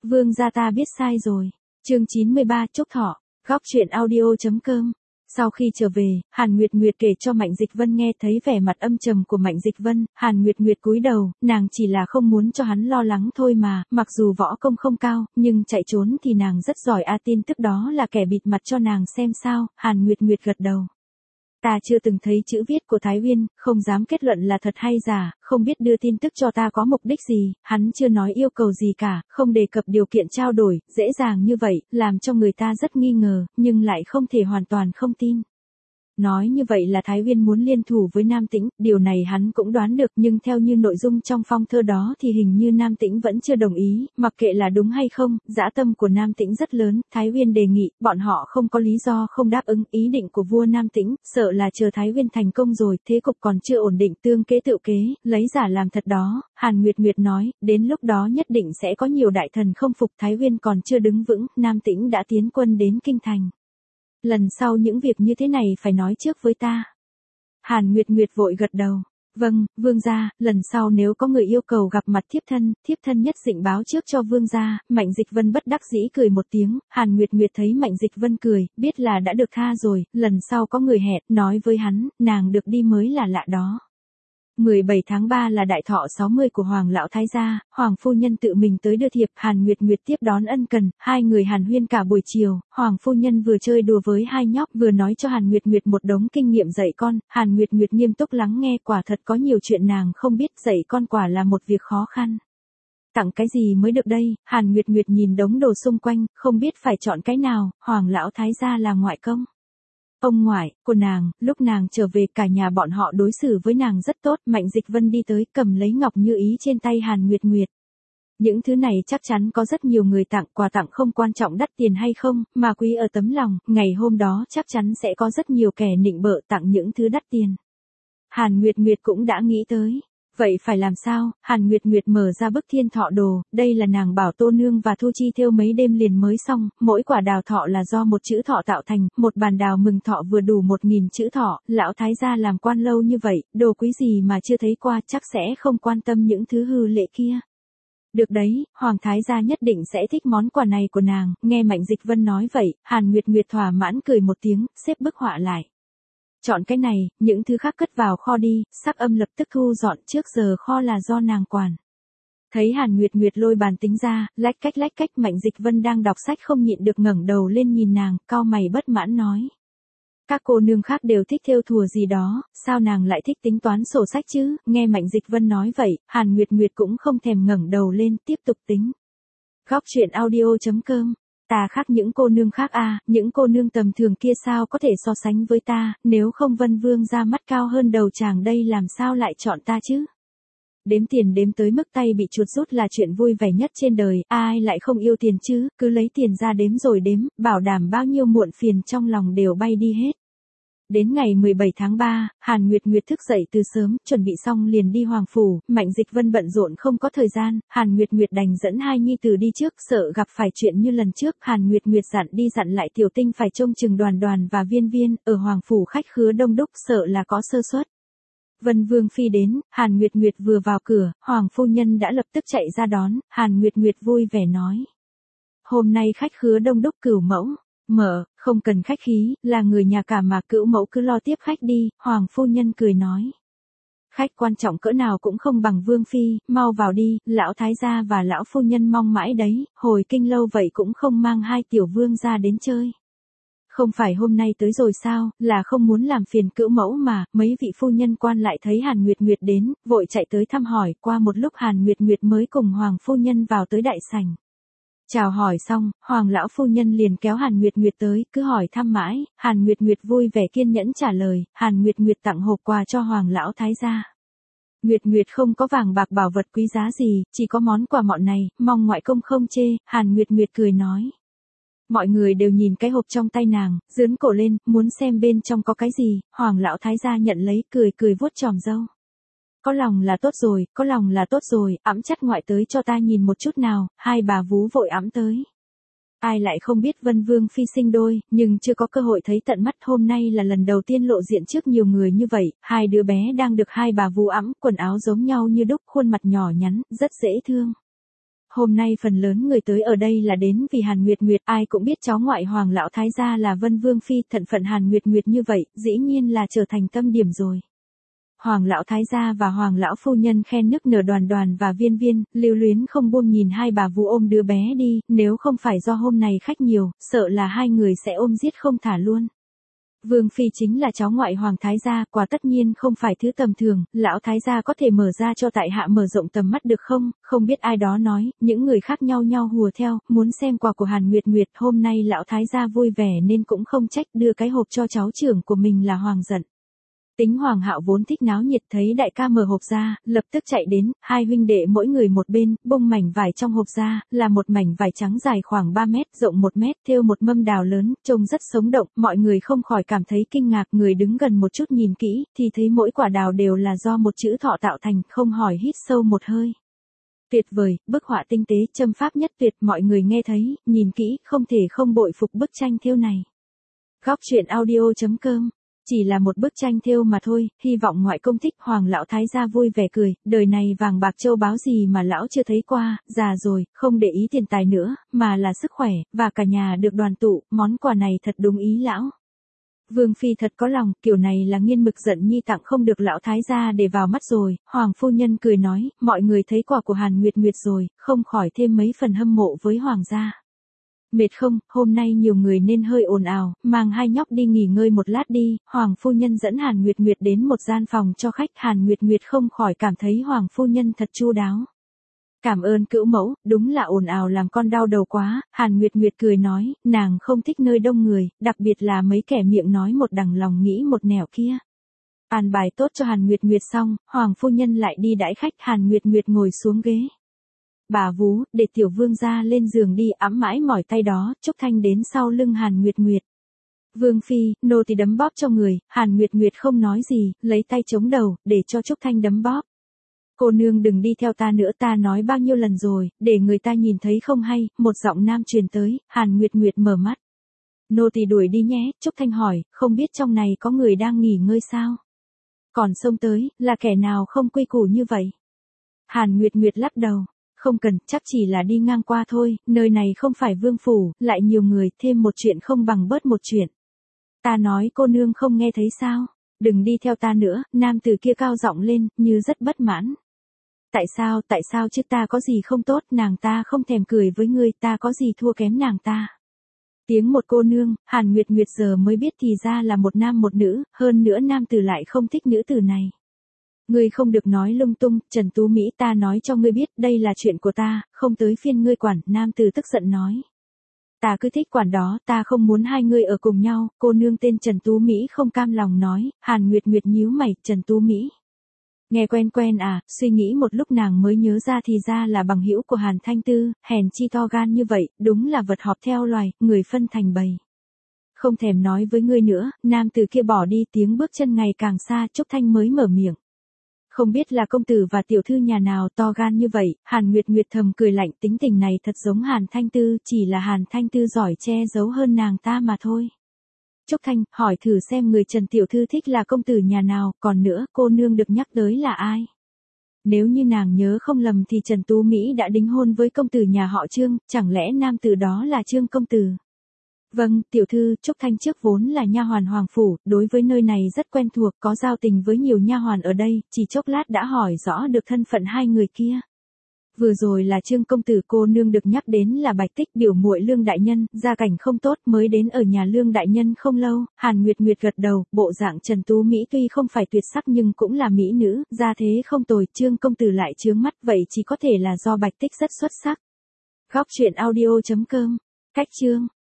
Vương gia ta biết sai rồi. Chương 93 chúc thọ, góc truyện audio.com. Sau khi trở về, Hàn Nguyệt Nguyệt kể cho Mạnh Dịch Vân nghe thấy vẻ mặt âm trầm của Mạnh Dịch Vân, Hàn Nguyệt Nguyệt cúi đầu, nàng chỉ là không muốn cho hắn lo lắng thôi mà, mặc dù võ công không cao, nhưng chạy trốn thì nàng rất giỏi tin tức đó là kẻ bịt mặt cho nàng xem sao, Hàn Nguyệt Nguyệt gật đầu. Ta chưa từng thấy chữ viết của Thái Uyên, không dám kết luận là thật hay giả, không biết đưa tin tức cho ta có mục đích gì, hắn chưa nói yêu cầu gì cả, không đề cập điều kiện trao đổi, dễ dàng như vậy, làm cho người ta rất nghi ngờ, nhưng lại không thể hoàn toàn không tin. Nói như vậy là Thái Uyên muốn liên thủ với Nam Tĩnh, điều này hắn cũng đoán được nhưng theo như nội dung trong phong thơ đó thì hình như Nam Tĩnh vẫn chưa đồng ý, mặc kệ là đúng hay không, dã tâm của Nam Tĩnh rất lớn, Thái Uyên đề nghị, bọn họ không có lý do không đáp ứng ý định của vua Nam Tĩnh, sợ là chờ Thái Uyên thành công rồi, thế cục còn chưa ổn định tương kế tự kế, lấy giả làm thật đó, Hàn Nguyệt Nguyệt nói, đến lúc đó nhất định sẽ có nhiều đại thần không phục Thái Uyên còn chưa đứng vững, Nam Tĩnh đã tiến quân đến kinh thành. Lần sau những việc như thế này phải nói trước với ta. Hàn Nguyệt Nguyệt vội gật đầu. Vâng, vương gia, lần sau nếu có người yêu cầu gặp mặt thiếp thân nhất định báo trước cho vương gia. Mạnh Dịch Vân bất đắc dĩ cười một tiếng, Hàn Nguyệt Nguyệt thấy Mạnh Dịch Vân cười, biết là đã được tha rồi, lần sau có người hẹn, nói với hắn, nàng được đi mới là lạ đó. 17 tháng 3 là đại thọ 60 của Hoàng lão thái gia, Hoàng phu nhân tự mình tới đưa thiệp, Hàn Nguyệt Nguyệt tiếp đón ân cần, hai người hàn huyên cả buổi chiều, Hoàng phu nhân vừa chơi đùa với hai nhóc vừa nói cho Hàn Nguyệt Nguyệt một đống kinh nghiệm dạy con, Hàn Nguyệt Nguyệt nghiêm túc lắng nghe, quả thật có nhiều chuyện nàng không biết, dạy con quả là một việc khó khăn. Tặng cái gì mới được đây, Hàn Nguyệt Nguyệt nhìn đống đồ xung quanh, không biết phải chọn cái nào, Hoàng lão thái gia là ngoại công. Ông ngoại, của nàng, lúc nàng trở về cả nhà bọn họ đối xử với nàng rất tốt, Mạnh Dịch Vân đi tới cầm lấy ngọc như ý trên tay Hàn Nguyệt Nguyệt. Những thứ này chắc chắn có rất nhiều người tặng, quà tặng không quan trọng đắt tiền hay không, mà quý ở tấm lòng, ngày hôm đó chắc chắn sẽ có rất nhiều kẻ nịnh bợ tặng những thứ đắt tiền. Hàn Nguyệt Nguyệt cũng đã nghĩ tới. Vậy phải làm sao? Hàn Nguyệt Nguyệt mở ra bức thiên thọ đồ, đây là nàng bảo Tô Nương và Thu Chi thêu mấy đêm liền mới xong, mỗi quả đào thọ là do một chữ thọ tạo thành, một bàn đào mừng thọ vừa đủ 1000 chữ thọ, lão thái gia làm quan lâu như vậy, đồ quý gì mà chưa thấy qua, chắc sẽ không quan tâm những thứ hư lệ kia. Được đấy, Hoàng thái gia nhất định sẽ thích món quà này của nàng, nghe Mạnh Dịch Vân nói vậy, Hàn Nguyệt Nguyệt thỏa mãn cười một tiếng, xếp bức họa lại. Chọn cái này, những thứ khác cất vào kho đi, Sắc Âm lập tức thu dọn, trước giờ kho là do nàng quản. Thấy Hàn Nguyệt Nguyệt lôi bàn tính ra, lách cách, Mạnh Dịch Vân đang đọc sách không nhịn được ngẩng đầu lên nhìn nàng, cau mày bất mãn nói. Các cô nương khác đều thích thêu thùa gì đó, sao nàng lại thích tính toán sổ sách chứ, nghe Mạnh Dịch Vân nói vậy, Hàn Nguyệt Nguyệt cũng không thèm ngẩng đầu lên, tiếp tục tính. Góc truyện audio.com. Ta khác những cô nương khác những cô nương tầm thường kia sao có thể so sánh với ta, nếu không Vân Vương ra mắt cao hơn đầu chàng đây làm sao lại chọn ta chứ. Đếm tiền đếm tới mức tay bị chuột rút là chuyện vui vẻ nhất trên đời, ai lại không yêu tiền chứ, cứ lấy tiền ra đếm rồi đếm, bảo đảm bao nhiêu muộn phiền trong lòng đều bay đi hết. Đến ngày 17 tháng 3, Hàn Nguyệt Nguyệt thức dậy từ sớm, chuẩn bị xong liền đi Hoàng phủ, Mạnh Dịch Vân bận rộn không có thời gian, Hàn Nguyệt Nguyệt đành dẫn hai nhi tử đi trước, sợ gặp phải chuyện như lần trước, Hàn Nguyệt Nguyệt dặn lại Tiểu Tinh phải trông chừng Đoàn Đoàn và Viên Viên, ở Hoàng phủ khách khứa đông đúc, sợ là có sơ suất. Vân Vương phi đến, Hàn Nguyệt Nguyệt vừa vào cửa, Hoàng phu nhân đã lập tức chạy ra đón, Hàn Nguyệt Nguyệt vui vẻ nói: "Hôm nay khách khứa đông đúc Cửu mẫu." "Mợ, không cần khách khí, là người nhà cả mà, Cửu mẫu cứ lo tiếp khách đi." Hoàng phu nhân cười nói. "Khách quan trọng cỡ nào cũng không bằng Vương phi, mau vào đi, lão thái gia và lão phu nhân mong mãi đấy, hồi kinh lâu vậy cũng không mang hai tiểu vương ra đến chơi." "Không phải hôm nay tới rồi sao, là không muốn làm phiền Cửu mẫu mà." Mấy vị phu nhân quan lại thấy Hàn Nguyệt Nguyệt đến, vội chạy tới thăm hỏi, qua một lúc Hàn Nguyệt Nguyệt mới cùng Hoàng phu nhân vào tới đại sảnh. Chào hỏi xong, Hoàng lão phu nhân liền kéo Hàn Nguyệt Nguyệt tới, cứ hỏi thăm mãi, Hàn Nguyệt Nguyệt vui vẻ kiên nhẫn trả lời, Hàn Nguyệt Nguyệt tặng hộp quà cho Hoàng lão thái gia. Nguyệt Nguyệt không có vàng bạc bảo vật quý giá gì, chỉ có món quà mọn này, mong ngoại công không chê, Hàn Nguyệt Nguyệt cười nói. Mọi người đều nhìn cái hộp trong tay nàng, giương cổ lên, muốn xem bên trong có cái gì, Hoàng lão thái gia nhận lấy, cười vuốt chòm râu. Có lòng là tốt rồi, ẵm chắt ngoại tới cho ta nhìn một chút nào, hai bà vú vội ẵm tới. Ai lại không biết Vân Vương phi sinh đôi, nhưng chưa có cơ hội thấy tận mắt, hôm nay là lần đầu tiên lộ diện trước nhiều người như vậy, hai đứa bé đang được hai bà vú ẵm, quần áo giống nhau như đúc, khuôn mặt nhỏ nhắn, rất dễ thương. hôm nay phần lớn người tới ở đây là đến vì Hàn Nguyệt Nguyệt, ai cũng biết cháu ngoại Hoàng lão thái gia là Vân Vương phi, thân phận Hàn Nguyệt Nguyệt như vậy, dĩ nhiên là trở thành tâm điểm rồi. Hoàng lão thái gia và Hoàng lão phu nhân khen nức nở Đoàn Đoàn và Viên Viên, lưu luyến không buông nhìn hai bà vú ôm đứa bé đi, nếu không phải do hôm nay khách nhiều, sợ là hai người sẽ ôm giết không thả luôn. Vương phi chính là cháu ngoại Hoàng thái gia, quả tất nhiên không phải thứ tầm thường, lão thái gia có thể mở ra cho tại hạ mở rộng tầm mắt được không? Không biết ai đó nói, những người khác nhau hùa theo, muốn xem quà của Hàn Nguyệt Nguyệt, hôm nay lão thái gia vui vẻ nên cũng không trách, đưa cái hộp cho cháu trưởng của mình là Hoàng giận. Tính Hoàng Hạo vốn thích náo nhiệt, thấy đại ca mở hộp ra, lập tức chạy đến, hai huynh đệ mỗi người một bên, bung mảnh vải trong hộp ra, là một mảnh vải trắng dài khoảng 3 mét, rộng 1 mét, thêu một mâm đào lớn, trông rất sống động, mọi người không khỏi cảm thấy kinh ngạc, người đứng gần một chút nhìn kỹ, thì thấy mỗi quả đào đều là do một chữ thọ tạo thành, không hỏi hít sâu một hơi. Tuyệt vời, bức họa tinh tế, châm pháp nhất tuyệt, mọi người nghe thấy, nhìn kỹ, không thể không bội phục bức tranh thêu này. Góc truyện audio.com. Chỉ là một bức tranh thêu mà thôi, hy vọng ngoại công thích. Hoàng lão thái gia vui vẻ cười, đời này vàng bạc châu báu gì mà lão chưa thấy qua, già rồi, không để ý tiền tài nữa, mà là sức khỏe, và cả nhà được đoàn tụ, món quà này thật đúng ý lão. Vương phi thật có lòng, kiểu này là nghiên mực giận nhi tặng không được lão thái gia để vào mắt rồi. Hoàng phu nhân cười nói, mọi người thấy quà của Hàn Nguyệt Nguyệt rồi, không khỏi thêm mấy phần hâm mộ với Hoàng gia. Mệt không, hôm nay nhiều người nên hơi ồn ào, mang hai nhóc đi nghỉ ngơi một lát đi. Hoàng phu nhân dẫn Hàn Nguyệt Nguyệt đến một gian phòng cho khách. Hàn Nguyệt Nguyệt không khỏi cảm thấy Hoàng phu nhân thật chu đáo. Cảm ơn cữu mẫu, đúng là ồn ào làm con đau đầu quá. Hàn Nguyệt Nguyệt cười nói, nàng không thích nơi đông người, đặc biệt là mấy kẻ miệng nói một đằng lòng nghĩ một nẻo kia. An bài tốt cho Hàn Nguyệt Nguyệt xong, Hoàng phu nhân lại đi đãi khách. Hàn Nguyệt Nguyệt ngồi xuống ghế. Bà vú, để tiểu vương gia lên giường đi, ẵm mãi mỏi tay đó. Trúc Thanh đến sau lưng Hàn Nguyệt Nguyệt. Vương phi, nô tỳ đấm bóp cho người. Hàn Nguyệt Nguyệt không nói gì, lấy tay chống đầu, để cho Trúc Thanh đấm bóp. Cô nương đừng đi theo ta nữa, ta nói bao nhiêu lần rồi, để người ta nhìn thấy không hay. Một giọng nam truyền tới. Hàn Nguyệt Nguyệt mở mắt. Nô tỳ đuổi đi nhé. Trúc Thanh hỏi, không biết trong này có người đang nghỉ ngơi sao? Còn xông tới, là kẻ nào không quy củ như vậy? Hàn Nguyệt Nguyệt lắc đầu. Không cần, chắc chỉ là đi ngang qua thôi, nơi này không phải vương phủ, lại nhiều người, thêm một chuyện không bằng bớt một chuyện. Ta nói cô nương không nghe thấy sao? Đừng đi theo ta nữa. Nam tử kia cao giọng lên, như rất bất mãn. Tại sao chứ, ta có gì không tốt, nàng ta không thèm cười với ngươi, ta có gì thua kém nàng ta. Tiếng một cô nương. Hàn Nguyệt Nguyệt giờ mới biết thì ra là một nam một nữ, hơn nữa nam tử lại không thích nữ tử này. Ngươi không được nói lung tung, Trần Tú Mỹ, ta nói cho ngươi biết, đây là chuyện của ta, không tới phiên ngươi quản. Nam tử tức giận nói. Ta cứ thích quản đó, ta không muốn hai ngươi ở cùng nhau. Cô nương tên Trần Tú Mỹ không cam lòng nói. Hàn Nguyệt Nguyệt nhíu mày, Trần Tú Mỹ. Nghe quen quen à, suy nghĩ một lúc nàng mới nhớ ra thì ra là bằng hữu của Hàn Thanh Tư, hèn chi to gan như vậy, đúng là vật họp theo loài, người phân thành bầy. Không thèm nói với ngươi nữa. Nam tử kia bỏ đi, tiếng bước chân ngày càng xa. Trúc Thanh mới mở miệng. Không biết là công tử và tiểu thư nhà nào to gan như vậy. Hàn Nguyệt Nguyệt thầm cười lạnh, tính tình này thật giống Hàn Thanh Tư, chỉ là Hàn Thanh Tư giỏi che giấu hơn nàng ta mà thôi. Trúc Thanh, hỏi thử xem người Trần tiểu thư thích là công tử nhà nào, còn nữa, cô nương được nhắc tới là ai? Nếu như nàng nhớ không lầm thì Trần Tú Mỹ đã đính hôn với công tử nhà họ Trương, chẳng lẽ nam tử đó là Trương công tử? Vâng, tiểu thư. Trúc Thanh trước vốn là nha hoàn hoàng phủ, đối với nơi này rất quen thuộc, có giao tình với nhiều nha hoàn ở đây, chỉ chốc lát đã hỏi rõ được thân phận hai người kia. Vừa rồi là Trương công tử, cô nương được nhắc đến là Bạch Tích, biểu muội Lương đại nhân, gia cảnh không tốt, mới đến ở nhà Lương đại nhân không lâu. Hàn Nguyệt Nguyệt gật đầu, bộ dạng Trần Tú Mỹ tuy không phải tuyệt sắc nhưng cũng là mỹ nữ, gia thế không tồi. Trương công tử lại chướng mắt, vậy chỉ có thể là do Bạch Tích rất xuất sắc. Góc truyện audio.com. Cách chương